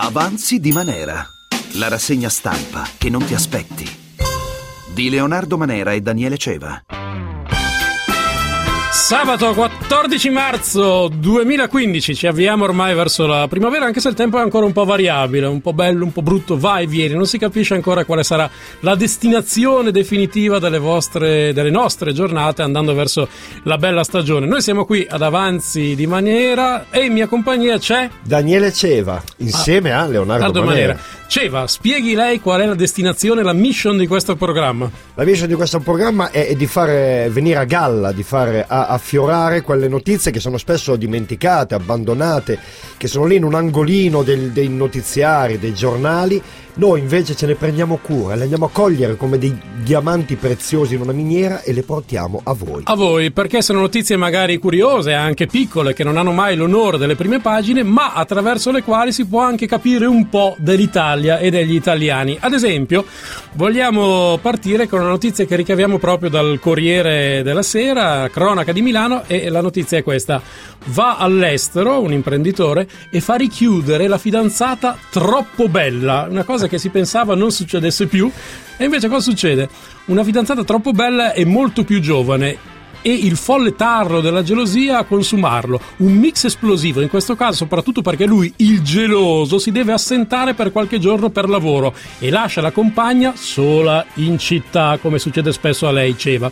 Avanzi di Manera, la rassegna stampa che non ti aspetti, di Leonardo Manera e Daniele Ceva. Sabato 14 marzo 2015, ci avviamo ormai verso la primavera, anche se il tempo è ancora un po' variabile, un po' bello, un po' brutto, va e viene, non si capisce ancora quale sarà la destinazione definitiva delle nostre giornate andando verso la bella stagione. Noi siamo qui ad Avanzi di Manera e in mia compagnia c'è Daniele Ceva, insieme a Leonardo Manera. Ceva, spieghi lei qual è la destinazione, la mission di questo programma. La mission di questo programma è di fare venire a galla, di fare affiorare quelle notizie che sono spesso dimenticate, abbandonate, che sono lì in un angolino dei notiziari, dei giornali. Noi invece ce ne prendiamo cura, le andiamo a cogliere come dei diamanti preziosi in una miniera e le portiamo a voi. A voi, perché sono notizie magari curiose, anche piccole, che non hanno mai l'onore delle prime pagine, ma attraverso le quali si può anche capire un po' dell'Italia e degli italiani. Ad esempio, vogliamo partire con una notizia che ricaviamo proprio dal Corriere della Sera, cronaca di Milano, e la notizia è questa: va all'estero un imprenditore e fa richiudere la fidanzata troppo bella, una cosa che si pensava non succedesse più, e invece cosa succede? Una fidanzata troppo bella e molto più giovane, e il folle tarlo della gelosia a consumarlo, un mix esplosivo in questo caso, soprattutto perché lui, il geloso, si deve assentare per qualche giorno per lavoro e lascia la compagna sola in città, come succede spesso a lei, Ceva.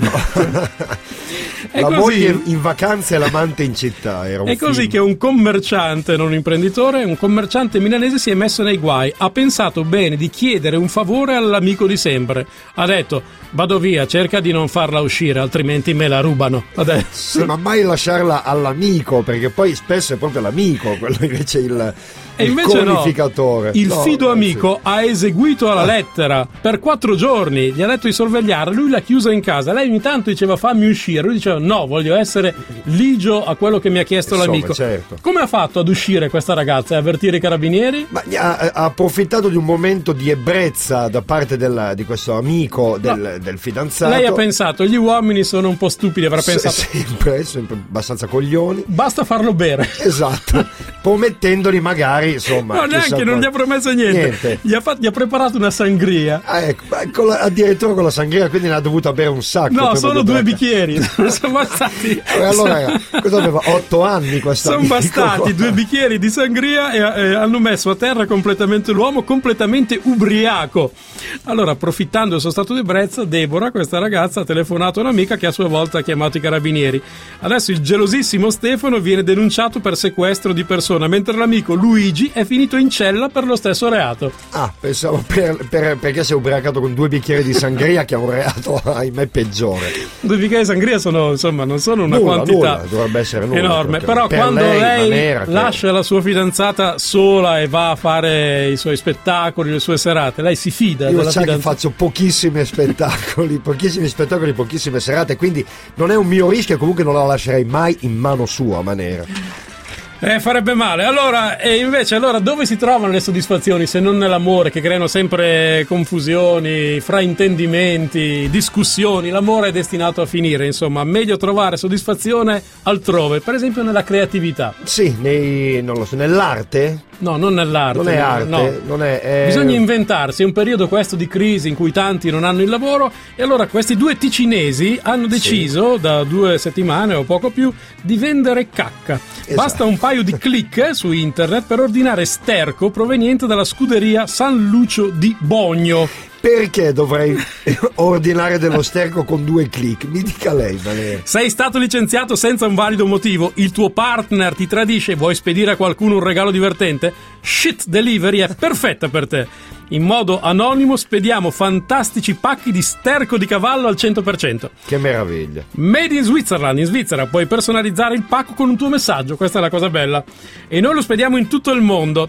Esatto. La moglie in vacanza e l'amante in città. Era un è così film. Che un commerciante, non un imprenditore, un commerciante milanese si è messo nei guai. Ha pensato bene di chiedere un favore all'amico di sempre. Ha detto: vado via, cerca di non farla uscire, altrimenti me la rubano. Adesso. Sì, ma mai lasciarla all'amico, perché poi spesso è proprio l'amico quello invece il conificatore. No, il fido amico ha eseguito alla lettera per 4 giorni, gli ha detto di sorvegliare, lui l'ha chiusa in casa, lei ogni tanto diceva fammi uscire, lui diceva no, voglio essere ligio a quello che mi ha chiesto l'amico. Certo. Come ha fatto ad uscire questa ragazza e avvertire i carabinieri? Ma ha approfittato di un momento di ebbrezza da parte di questo amico del fidanzato. Lei ha pensato, gli uomini sono un po' stupidi, avrà pensato sempre abbastanza coglioni, basta farlo bere. Esatto. Promettendoli magari, insomma, no, neanche, non gli ha promesso niente. Gli ha preparato una sangria. Ecco, addirittura con la sangria, quindi ne ha dovuta bere un sacco. No, solo 2 bicchieri. Sono bastati. Allora, cosa aveva? 8 anni questa. Sono bastati 2 bicchieri di sangria e hanno messo a terra completamente l'uomo, completamente ubriaco. Allora, approfittando del suo stato di ebbrezza, Deborah, questa ragazza, ha telefonato a un'amica che a sua volta ha chiamato i carabinieri. Adesso il gelosissimo Stefano viene denunciato per sequestro di persona, mentre l'amico Luigi è finito in cella per lo stesso reato. Pensavo perché si è ubriacato con 2 bicchieri di sangria, che è un reato ahimè peggiore. 2 bicchieri di sangria non sono una quantità dovrebbe essere nulla, enorme, però per quando lei lascia la sua fidanzata sola e va a fare i suoi spettacoli, le sue serate, lei si fida della fidanzata. Che faccio pochissimi spettacoli, pochissime serate, quindi non è un mio rischio, comunque non la lascerei mai in mano sua, Manera. Farebbe male. Allora, dove si trovano le soddisfazioni se non nell'amore, che creano sempre confusioni, fraintendimenti, discussioni? L'amore è destinato a finire, insomma, meglio trovare soddisfazione altrove, per esempio nella creatività. Sì, non lo so, nell'arte? No, non nell'arte. Non è arte, no. Non è. Bisogna inventarsi, è un periodo questo di crisi in cui tanti non hanno il lavoro, e allora questi 2 ticinesi hanno deciso da 2 settimane o poco più di vendere cacca. Esatto. Basta un paio di click su internet per ordinare sterco proveniente dalla scuderia San Lucio di Bogno. Perché dovrei ordinare dello sterco con 2 click? Mi dica lei, Valeria. Sei stato licenziato senza un valido motivo, il tuo partner ti tradisce, vuoi spedire a qualcuno un regalo divertente? Shit Delivery è perfetta per te. In modo anonimo spediamo fantastici pacchi di sterco di cavallo al 100%. Che meraviglia. Made in Switzerland, in Svizzera puoi personalizzare il pacco con un tuo messaggio, questa è la cosa bella. E noi lo spediamo in tutto il mondo.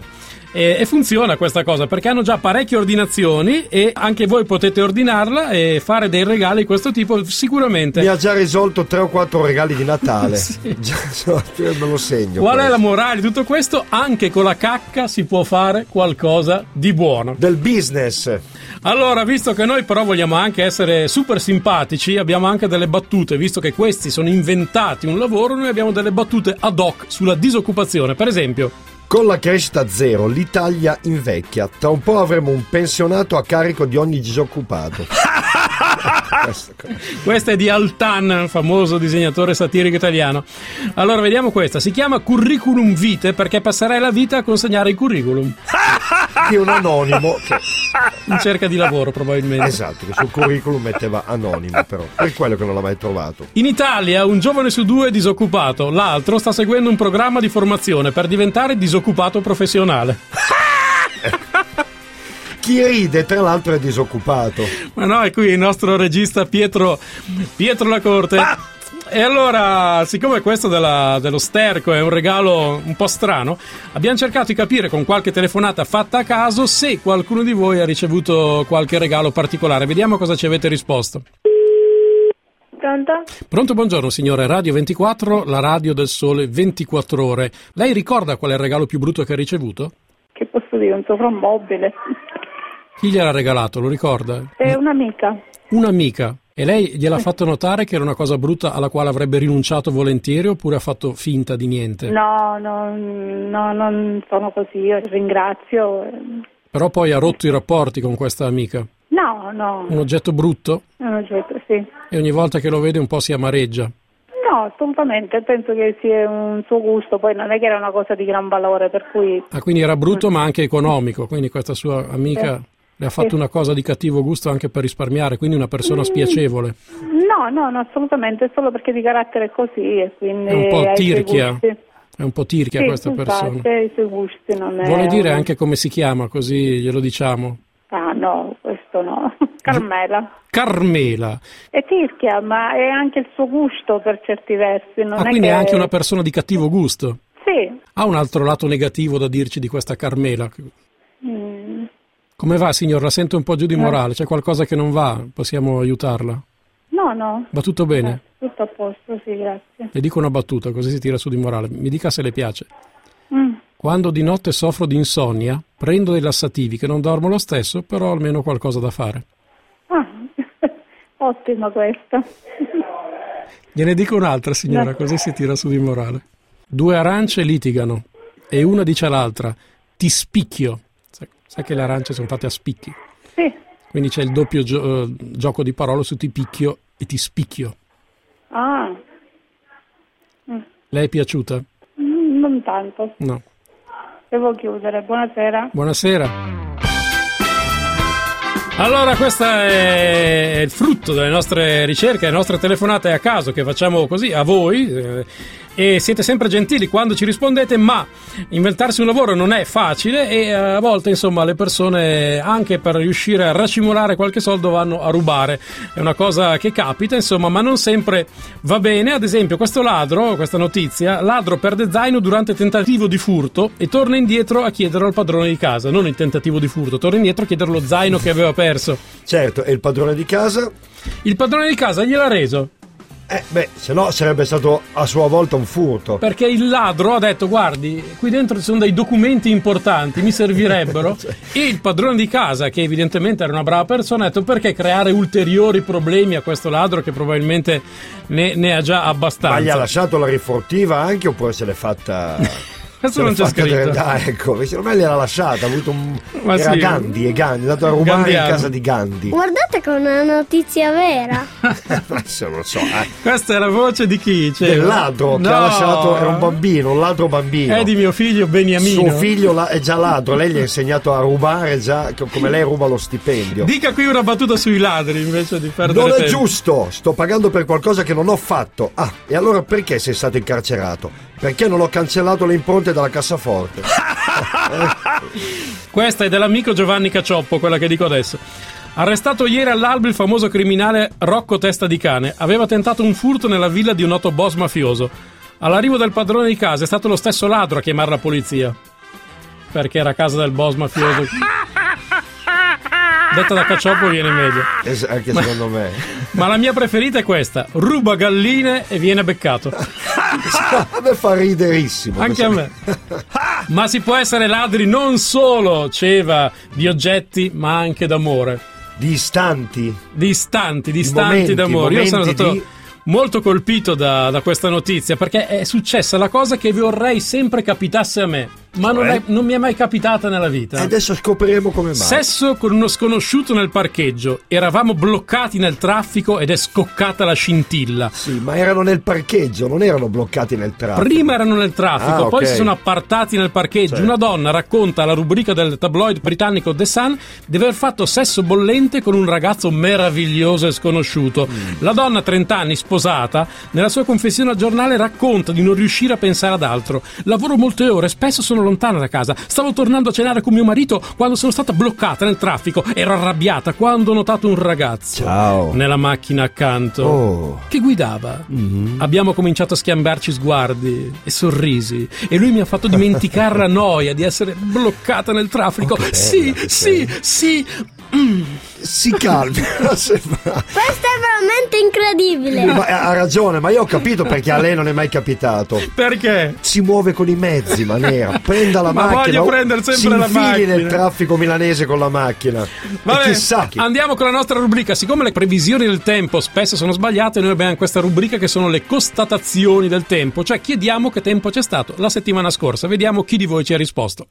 E funziona questa cosa perché hanno già parecchie ordinazioni e anche voi potete ordinarla e fare dei regali di questo tipo sicuramente. Mi ha già risolto 3 o 4 regali di Natale. Sì. Già, me lo segno. Qual è la morale di tutto questo? Anche con la cacca si può fare qualcosa di buono. Del business. Allora, visto che noi però vogliamo anche essere super simpatici, abbiamo anche delle battute, visto che questi sono inventati un lavoro, noi abbiamo delle battute ad hoc sulla disoccupazione. Per esempio, Con la crescita zero l'Italia invecchia. Tra un po' avremo un pensionato a carico di ogni disoccupato. Questa è di Altan, famoso disegnatore satirico italiano. Allora vediamo questa. Si chiama curriculum vitae perché passerei la vita a consegnare i curriculum. Di un anonimo che... in cerca di lavoro probabilmente. Esatto, che sul curriculum metteva anonimo, però per quello che non l'ha mai trovato. In Italia un giovane su 2 è disoccupato, l'altro sta seguendo un programma di formazione per diventare disoccupato professionale. Chi ride tra l'altro è disoccupato. Ma no, è qui il nostro regista Pietro Lacorte. E allora, siccome questo dello sterco è un regalo un po' strano, abbiamo cercato di capire con qualche telefonata fatta a caso se qualcuno di voi ha ricevuto qualche regalo particolare. Vediamo cosa ci avete risposto. Pronto? Pronto, buongiorno signore, Radio 24, la radio del sole 24 ore. Lei ricorda qual è il regalo più brutto che ha ricevuto? Che posso dire, un soprammobile. Chi gliel'ha regalato, lo ricorda? È un'amica. Un'amica. E lei gliel'ha fatto notare che era una cosa brutta alla quale avrebbe rinunciato volentieri oppure ha fatto finta di niente? No, non sono così, io ringrazio. Però poi ha rotto i rapporti con questa amica? No. Un oggetto brutto? Un oggetto, sì. E ogni volta che lo vede un po' si amareggia? No, assolutamente, penso che sia un suo gusto, poi non è che era una cosa di gran valore, per cui... Ah, quindi era brutto ma anche economico, quindi questa sua amica... Le ha fatto una cosa di cattivo gusto anche per risparmiare, quindi una persona spiacevole. No, assolutamente, solo perché di carattere è così e quindi... È un po' tirchia. È un po' tirchia sì, questa persona. I suoi gusti non è... Vuole dire anche come si chiama, così glielo diciamo? Ah no, questo no. Carmela. È tirchia, ma è anche il suo gusto per certi versi. Non è quindi che... è anche una persona di cattivo gusto? Sì. Ha un altro lato negativo da dirci di questa Carmela? Come va, signor? La sento un po' giù di morale. C'è qualcosa che non va? Possiamo aiutarla? No. Va tutto bene? Tutto a posto, sì, grazie. Le dico una battuta, così si tira su di morale. Mi dica se le piace. Quando di notte soffro di insonnia, prendo dei lassativi che non dormo lo stesso, però ho almeno qualcosa da fare. Ah, ottima questa. Gliene dico un'altra, signora, così si tira su di morale. 2 arance litigano e una dice all'altra: ti spicchio. Sai che le arance sono fatte a spicchi? Sì. Quindi c'è il doppio gioco di parole su ti picchio e ti spicchio. Ah. Le è piaciuta? Non tanto. No. Devo chiudere. Buonasera. Buonasera. Allora, questo è il frutto delle nostre ricerche, delle nostre telefonate a caso che facciamo così a voi. E siete sempre gentili quando ci rispondete, ma inventarsi un lavoro non è facile e a volte, insomma, le persone, anche per riuscire a racimolare qualche soldo, vanno a rubare. È una cosa che capita, insomma, ma non sempre va bene. Ad esempio, questo ladro, questa notizia: ladro perde zaino durante tentativo di furto e torna indietro a chiederlo al padrone di casa. Non il tentativo di furto, torna indietro a chiedere lo zaino che aveva perso. Certo, e il padrone di casa? Il padrone di casa gliel'ha reso. Se no sarebbe stato a sua volta un furto. Perché il ladro ha detto: guardi, qui dentro ci sono dei documenti importanti, mi servirebbero. E il padrone di casa, che evidentemente era una brava persona, ha detto: perché creare ulteriori problemi a questo ladro che probabilmente ne ha già abbastanza. Ma gli ha lasciato la rifortiva anche oppure se l'è fatta... Questo non c'è scritto. Ecco, secondo me gliel'ha lasciata, ha avuto era sì. Gandhi, è andato a rubare in casa di Gandhi. Guardate che è una notizia vera. Adesso non so. Questa è la voce di chi? Del ladro che ha lasciato, era un bambino, un ladro bambino. È di mio figlio Beniamino. Suo figlio è già ladro, lei gli ha insegnato a rubare già come lei ruba lo stipendio. Dica qui una battuta sui ladri invece di perdere Non è tempo. giusto, sto pagando per qualcosa che non ho fatto. Ah, e allora perché sei stato incarcerato? Perché non ho cancellato le impronte dalla cassaforte. Questa è dell'amico Giovanni Cacioppo, quella che dico adesso. Arrestato ieri all'alba il famoso criminale Rocco Testa di Cane. Aveva tentato un furto nella villa di un noto boss mafioso. All'arrivo del padrone di casa è stato lo stesso ladro a chiamare la polizia, perché era a casa del boss mafioso. Detta da Cacioppo viene meglio. Anche secondo me. Ma la mia preferita è questa: ruba galline e viene beccato. A me fa riderissimo. Anche a me. Ma si può essere ladri non solo, Ceva, di oggetti, ma anche d'amore. Di istanti d'amore. Io sono stato molto colpito da questa notizia, perché è successa la cosa che vorrei sempre capitasse a me. Ma non mi è mai capitata nella vita. Adesso scopriremo come mai. Sesso con uno sconosciuto nel parcheggio. Eravamo bloccati nel traffico ed è scoccata la scintilla. Sì, ma erano nel parcheggio, non erano bloccati nel traffico. Prima erano nel traffico, poi ok. si sono appartati nel parcheggio. Certo. Una donna racconta alla rubrica del tabloid britannico The Sun di aver fatto sesso bollente con un ragazzo meraviglioso e sconosciuto. La donna, 30 anni, sposata, nella sua confessione al giornale racconta di non riuscire a pensare ad altro. Lavoro molte ore, spesso sono lontana da casa. Stavo tornando a cenare con mio marito quando sono stata bloccata nel traffico. Ero arrabbiata quando ho notato un ragazzo nella macchina accanto che guidava. Abbiamo cominciato a scambiarci sguardi e sorrisi e lui mi ha fatto dimenticare la noia di essere bloccata nel traffico. Sì. Si calmi. Questo è veramente incredibile. Ma ha ragione, ma io ho capito perché a lei non è mai capitato. Perché? Si muove con i mezzi, Manera. Prenda la Ma macchina. voglio prendere sempre la si infili macchina nel traffico milanese con la macchina. Vabbè, E chissà chi. andiamo con la nostra rubrica. Siccome le previsioni del tempo spesso sono sbagliate, noi abbiamo questa rubrica che sono le constatazioni del tempo, cioè chiediamo che tempo c'è stato la settimana scorsa. Vediamo chi di voi ci ha risposto.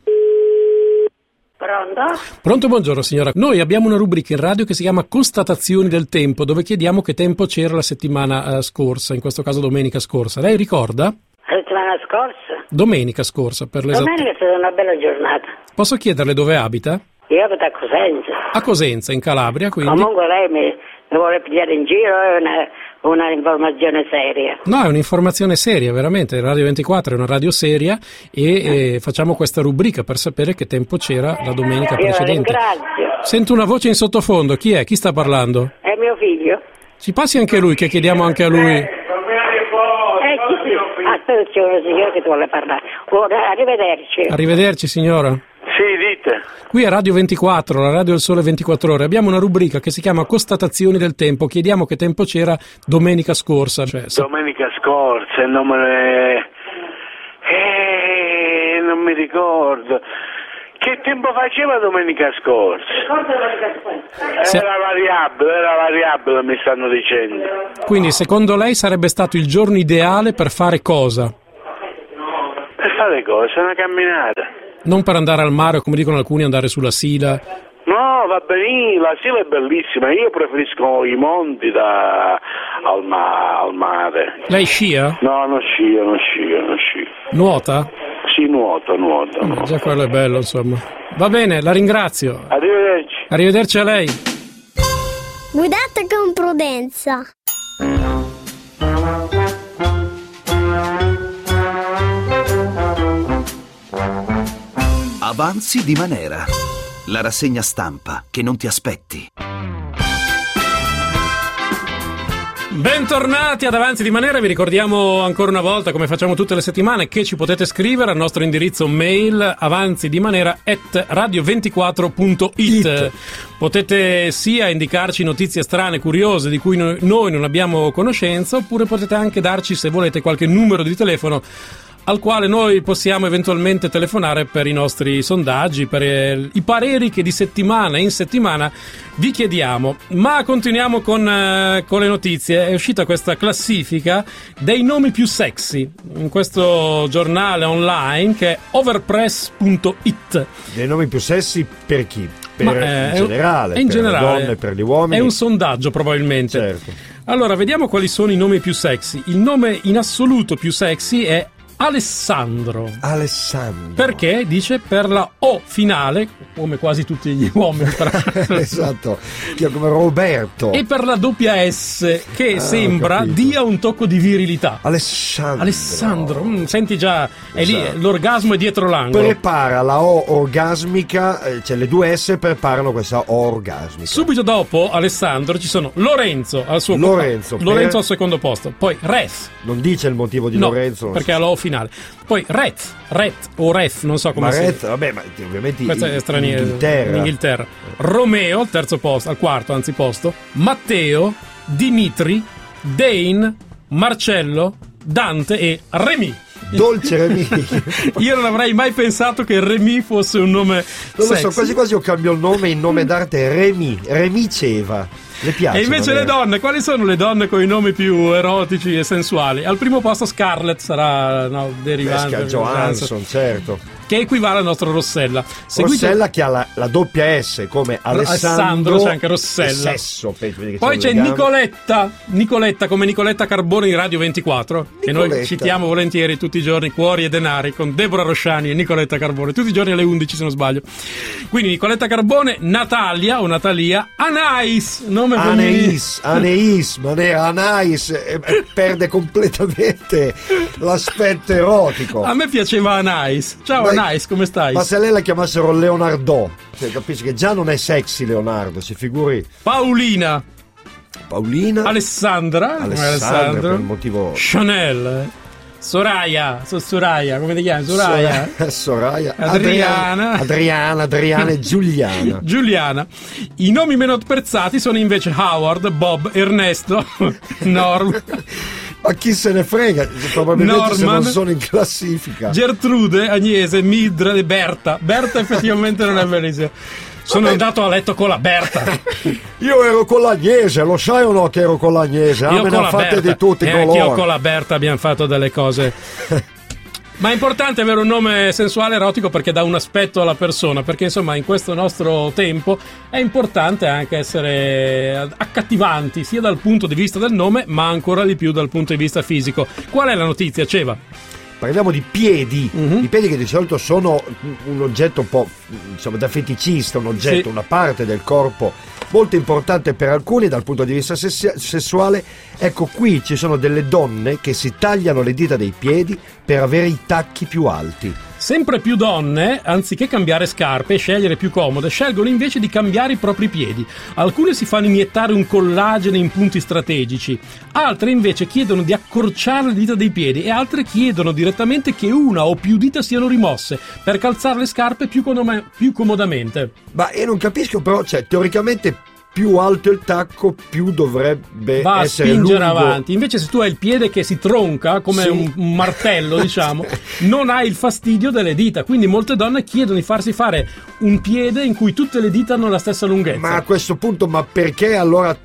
Pronto, buongiorno signora. Noi abbiamo una rubrica in radio che si chiama Constatazioni del tempo, dove chiediamo che tempo c'era la settimana scorsa, in questo caso domenica scorsa. Lei ricorda? La settimana scorsa? Domenica scorsa, per l'esattezza. Domenica è stata una bella giornata. Posso chiederle dove abita? Io abito a Cosenza. A Cosenza, in Calabria, quindi. Comunque lei mi vuole pigliare in giro, è una informazione seria. No, è un'informazione seria, veramente. Radio 24 è una radio seria e facciamo questa rubrica per sapere che tempo c'era la domenica precedente. Io la ringrazio. Sento una voce in sottofondo. Chi è? Chi sta parlando? È mio figlio. Ci passi anche a lui, che chiediamo anche a lui. Attenzione, signore, che ti vuole parlare. Arrivederci. Arrivederci, signora. Sì, dite. Qui a Radio 24, la radio del Sole 24 Ore, abbiamo una rubrica che si chiama Constatazioni del tempo. Chiediamo che tempo c'era domenica scorsa. Domenica scorsa, non mi ricordo. Che tempo faceva domenica scorsa? Era variabile, mi stanno dicendo. Quindi, secondo lei, sarebbe stato il giorno ideale per fare cosa? Per fare cosa? Una camminata. Non per andare al mare, o come dicono alcuni, andare sulla Sila. No, va bene, la Sila è bellissima, io preferisco i monti al mare. Lei scia? No, non scio. Nuota? Sì, nuoto. Già quello è bello, insomma. Va bene, la ringrazio. Arrivederci. Arrivederci a lei. Guidate con prudenza. Avanzi di Manera, la rassegna stampa che non ti aspetti. Bentornati ad Avanzi di Manera, vi ricordiamo ancora una volta, come facciamo tutte le settimane, che ci potete scrivere al nostro indirizzo mail avanzidimanera@radio24.it. Potete sia indicarci notizie strane, curiose, di cui noi non abbiamo conoscenza, oppure potete anche darci, se volete, qualche numero di telefono al quale noi possiamo eventualmente telefonare per i nostri sondaggi, per i pareri che di settimana in settimana vi chiediamo. Ma continuiamo con le notizie. È uscita questa classifica dei nomi più sexy in questo giornale online che è overpress.it. Dei nomi più sexy per chi? In generale, in per generale, le donne, per gli uomini. È un sondaggio probabilmente. Certo. Allora, vediamo quali sono i nomi più sexy. Il nome in assoluto più sexy è Alessandro. Perché? Dice per la O finale, come quasi tutti gli uomini. Esatto, come Roberto. E per la doppia S, che sembra dia un tocco di virilità. Alessandro. Senti già, è lì, l'orgasmo è dietro l'angolo. Prepara la O orgasmica, cioè le due S preparano questa O orgasmica. Subito dopo Alessandro ci sono Lorenzo al suo Lorenzo al secondo posto. Poi Ref. Non dice il motivo di Lorenzo. Perché ha la O finale. Poi Ret o Ref, non so come si dice. Vabbè, ma ovviamente questo è straniero. In Inghilterra. Romeo al terzo posto, al quarto posto. Matteo, Dimitri, Dane, Marcello, Dante e Remy. Dolce Remy. Io non avrei mai pensato che Remy fosse un nome non lo sexy. so, quasi io cambio il nome in nome d'arte Remy Ceva. Le piace. E invece le donne, quali sono le donne con i nomi più erotici e sensuali? Al primo posto Scarlett sarà derivante. Johansson, certo. che equivale al nostro Rossella. Rossella che ha la doppia S come Alessandro, c'è anche Rossella. Sesso, poi c'è Nicoletta come Nicoletta Carbone di Radio 24, che noi citiamo volentieri tutti i giorni, Cuori e Denari, con Deborah Rosciani e Nicoletta Carbone, tutti i giorni alle 11 se non sbaglio. Quindi Nicoletta Carbone, Natalia o Natalia, Anais, nome Anais, perde completamente l'aspetto erotico. A me piaceva Anais. Ciao Anais, come stai? Ma se lei la chiamassero Leonardo, cioè, capisci che già non è sexy Leonardo, si figuri. Paolina, Alessandra per il motivo Chanel, Soraya, come ti chiami? Soraya, Adriana e Giuliana. I nomi meno apprezzati sono invece Howard, Bob, Ernesto, Norm. Ma chi se ne frega, probabilmente Norman, se non sono in classifica. Gertrude, Agnese, Mildred e Berta. Berta effettivamente non è bellissima. Sono andato a letto con la Berta. Io ero con l'Agnese, lo sai o no che ero con l'Agnese? Me ne ha fatte di tutti i colori. Anch'io con la Berta abbiamo fatto delle cose. Ma è importante avere un nome sensuale erotico perché dà un aspetto alla persona, perché insomma in questo nostro tempo è importante anche essere accattivanti sia dal punto di vista del nome ma ancora di più dal punto di vista fisico. Qual è la notizia, Ceva? Parliamo di piedi, i piedi che di solito sono un oggetto un po' insomma da feticista, un oggetto, una parte del corpo molto importante per alcuni dal punto di vista sessuale. Ecco, qui ci sono delle donne che si tagliano le dita dei piedi per avere i tacchi più alti. Sempre più donne, anziché cambiare scarpe e scegliere più comode, scelgono invece di cambiare i propri piedi. Alcune si fanno iniettare un collagene in punti strategici, altre invece chiedono di accorciare le dita dei piedi e altre chiedono direttamente che una o più dita siano rimosse per calzare le scarpe più comodamente. Ma io non capisco, però, teoricamente più alto il tacco, più dovrebbe essere lungo. Va a spingere avanti. Invece se tu hai il piede che si tronca come un martello, diciamo, non hai il fastidio delle dita. Quindi molte donne chiedono di farsi fare un piede in cui tutte le dita hanno la stessa lunghezza. Ma a questo punto, perché allora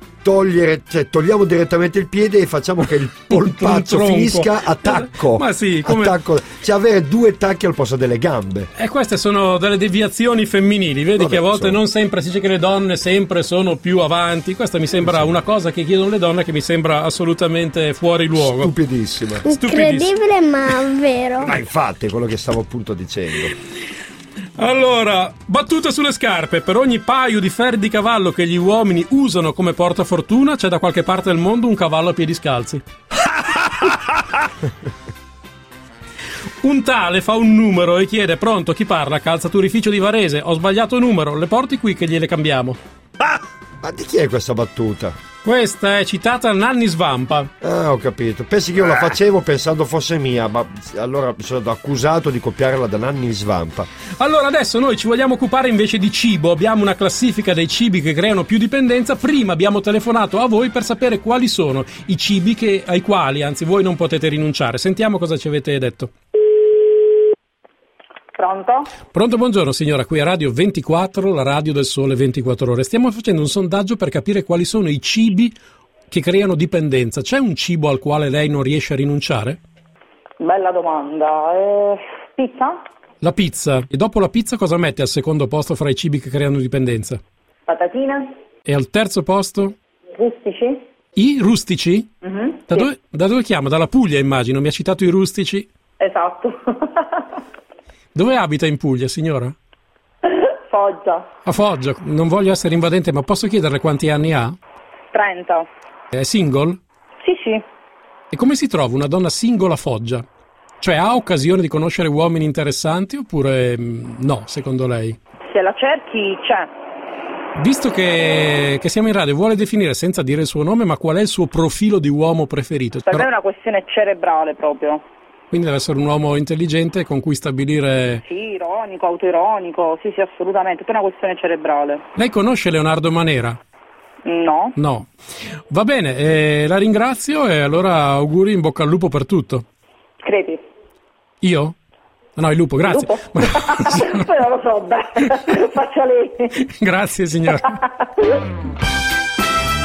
togliamo direttamente il piede e facciamo che il polpaccio finisca a tacco? Ma sì, come tacco. Avere due tacchi al posto delle gambe. E queste sono delle deviazioni femminili. Vedi che a volte non sempre si dice che le donne sempre sono più avanti. Questa mi sembra una cosa che chiedono le donne che mi sembra assolutamente fuori luogo. Stupidissima. Incredibile, ma vero. Ma infatti è quello che stavo appunto dicendo. Allora, battute sulle scarpe. Per ogni paio di ferri di cavallo che gli uomini usano come portafortuna c'è da qualche parte del mondo un cavallo a piedi scalzi. Un tale fa un numero e chiede: pronto, chi parla? Calzaturificio di Varese, ho sbagliato numero, le porti qui che gliele cambiamo. Ma di chi è questa battuta? Questa è citata Nanni Svampa. Ah, ho capito. Pensi che io la facevo pensando fosse mia, ma allora mi sono accusato di copiarla da Nanni Svampa. Allora adesso noi ci vogliamo occupare invece di cibo. Abbiamo una classifica dei cibi che creano più dipendenza. Prima abbiamo telefonato a voi per sapere quali sono i cibi ai quali, anzi, voi non potete rinunciare. Sentiamo cosa ci avete detto. Pronto, buongiorno signora, qui a Radio 24, la radio del Sole 24 ore. Stiamo facendo un sondaggio per capire quali sono i cibi che creano dipendenza. C'è un cibo al quale lei non riesce a rinunciare? Bella domanda. Pizza? La pizza. E dopo la pizza cosa mette al secondo posto fra i cibi che creano dipendenza? Patatine. E al terzo posto? Rustici. I rustici? Da dove chiama? Dalla Puglia immagino, mi ha citato i rustici? Esatto. Dove abita in Puglia, signora? Foggia. A Foggia. Non voglio essere invadente, ma posso chiederle quanti anni ha? 30. È single? Sì. E come si trova una donna single a Foggia? Cioè, ha occasione di conoscere uomini interessanti oppure no, secondo lei? Se la cerchi, c'è. Visto che siamo in radio, vuole definire, senza dire il suo nome, ma qual è il suo profilo di uomo preferito? Per me è una questione cerebrale proprio. Quindi deve essere un uomo intelligente con cui stabilire... Sì, ironico, autoironico, sì, assolutamente, è una questione cerebrale. Lei conosce Leonardo Manera? No. No. Va bene, la ringrazio e allora auguri, in bocca al lupo per tutto. Credi? Io? No, il lupo, grazie. Il lupo? Poi non lo so, faccia lei. Grazie signora.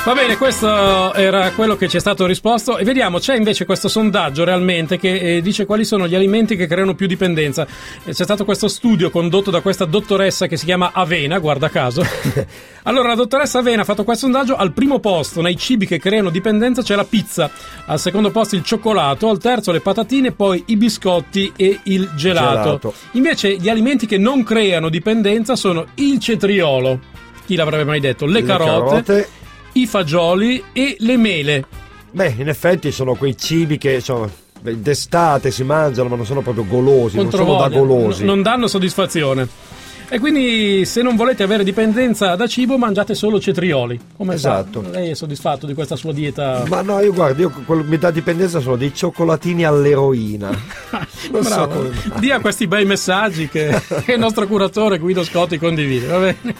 Va bene, questo era quello che ci è stato risposto e vediamo, c'è invece questo sondaggio realmente che dice quali sono gli alimenti che creano più dipendenza. C'è stato questo studio condotto da questa dottoressa che si chiama Avena, guarda caso. Allora la dottoressa Avena ha fatto questo sondaggio, al primo posto nei cibi che creano dipendenza c'è la pizza, al secondo posto il cioccolato, al terzo le patatine, poi i biscotti e il gelato. Invece gli alimenti che non creano dipendenza sono il cetriolo, chi l'avrebbe mai detto, le carote, i fagioli e le mele. Beh, in effetti sono quei cibi che d'estate si mangiano, ma non sono proprio golosi, non sono da golosi. Non danno soddisfazione. E quindi se non volete avere dipendenza da cibo, mangiate solo cetrioli. Come esatto. Lei è soddisfatto di questa sua dieta? Ma no, quello che mi dà dipendenza sono dei cioccolatini all'eroina. Non so come. Dia questi bei messaggi che il nostro curatore Guido Scotti condivide, va bene?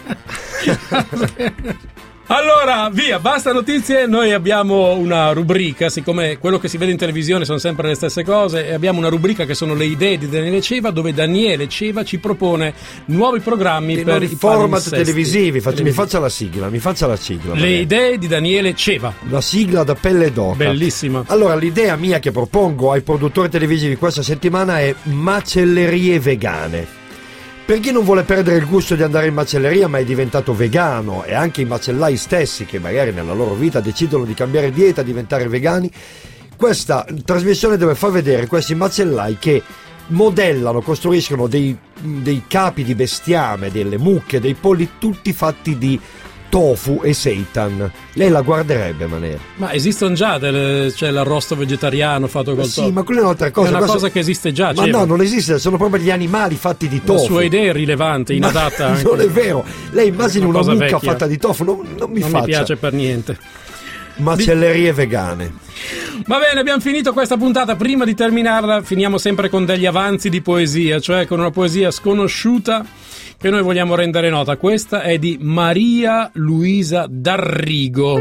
Allora, via, basta notizie, noi abbiamo una rubrica, siccome quello che si vede in televisione sono sempre le stesse cose, e abbiamo una rubrica che sono le idee di Daniele Ceva, dove Daniele Ceva ci propone nuovi programmi per i format televisivi. Mi faccia la sigla. Le idee di Daniele Ceva. La sigla da pelle d'oca. Bellissima. Allora, l'idea mia che propongo ai produttori televisivi questa settimana è macellerie vegane. Per chi non vuole perdere il gusto di andare in macelleria ma è diventato vegano, e anche i macellai stessi che magari nella loro vita decidono di cambiare dieta, diventare vegani, questa trasmissione deve far vedere questi macellai che modellano, costruiscono dei capi di bestiame, delle mucche, dei polli, tutti fatti di tofu e seitan. Lei la guarderebbe, Manera. Ma esistono già c'è l'arrosto vegetariano fatto col tofu. Sì, ma quella è un'altra cosa. È una cosa che esiste già. Ma no, non esiste, sono proprio gli animali fatti di tofu. La sua idea è rilevante, inadatta. Ma non è vero. Lei immagini una mucca vecchia fatta di tofu, non mi faccia. Non mi piace per niente. Macellerie vegane. Va bene, abbiamo finito questa puntata. Prima di terminarla finiamo sempre con degli avanzi di poesia, cioè con una poesia sconosciuta che noi vogliamo rendere nota. Questa è di Maria Luisa D'Arrigo.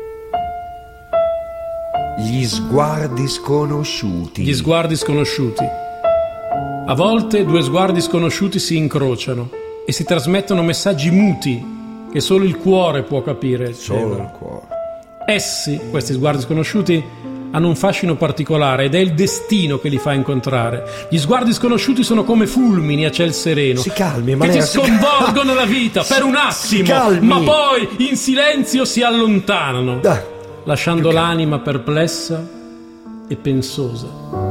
Gli sguardi sconosciuti. Gli sguardi sconosciuti. A volte due sguardi sconosciuti si incrociano e si trasmettono messaggi muti che solo il cuore può capire. Solo il cuore. Essi, questi sguardi sconosciuti, hanno un fascino particolare ed è il destino che li fa incontrare. Gli sguardi sconosciuti sono come fulmini a ciel sereno. Si calmi, che ti sconvolgono la vita per un attimo, ma poi in silenzio si allontanano, lasciando l'anima perplessa e pensosa.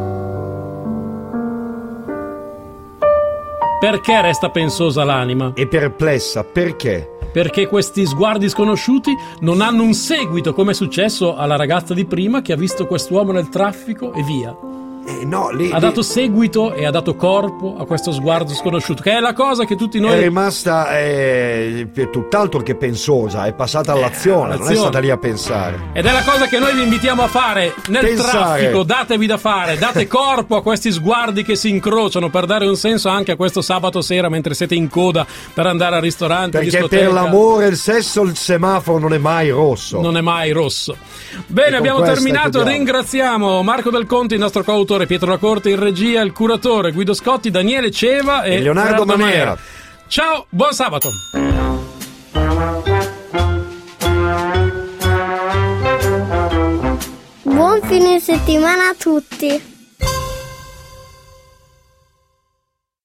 Perché resta pensosa l'anima? E perplessa, perché? Perché questi sguardi sconosciuti non hanno un seguito, come è successo alla ragazza di prima che ha visto quest'uomo nel traffico e via. Ha dato seguito e ha dato corpo a questo sguardo sconosciuto, che è la cosa che tutti noi... È rimasta tutt'altro che pensosa, è passata all'azione, non è stata lì a pensare. Ed è la cosa che noi vi invitiamo a fare nel traffico. Datevi da fare, date corpo a questi sguardi che si incrociano per dare un senso anche a questo sabato sera mentre siete in coda per andare al ristorante, perché discoteca. Per l'amore e il sesso il semaforo non è mai rosso. Non è mai rosso. Bene, abbiamo terminato. Ringraziamo Marco Del Conte, il nostro coautore, Pietro La Corte in regia, il curatore Guido Scotti, Daniele Ceva e Leonardo Manera. Ciao, buon sabato. Buon fine settimana a tutti.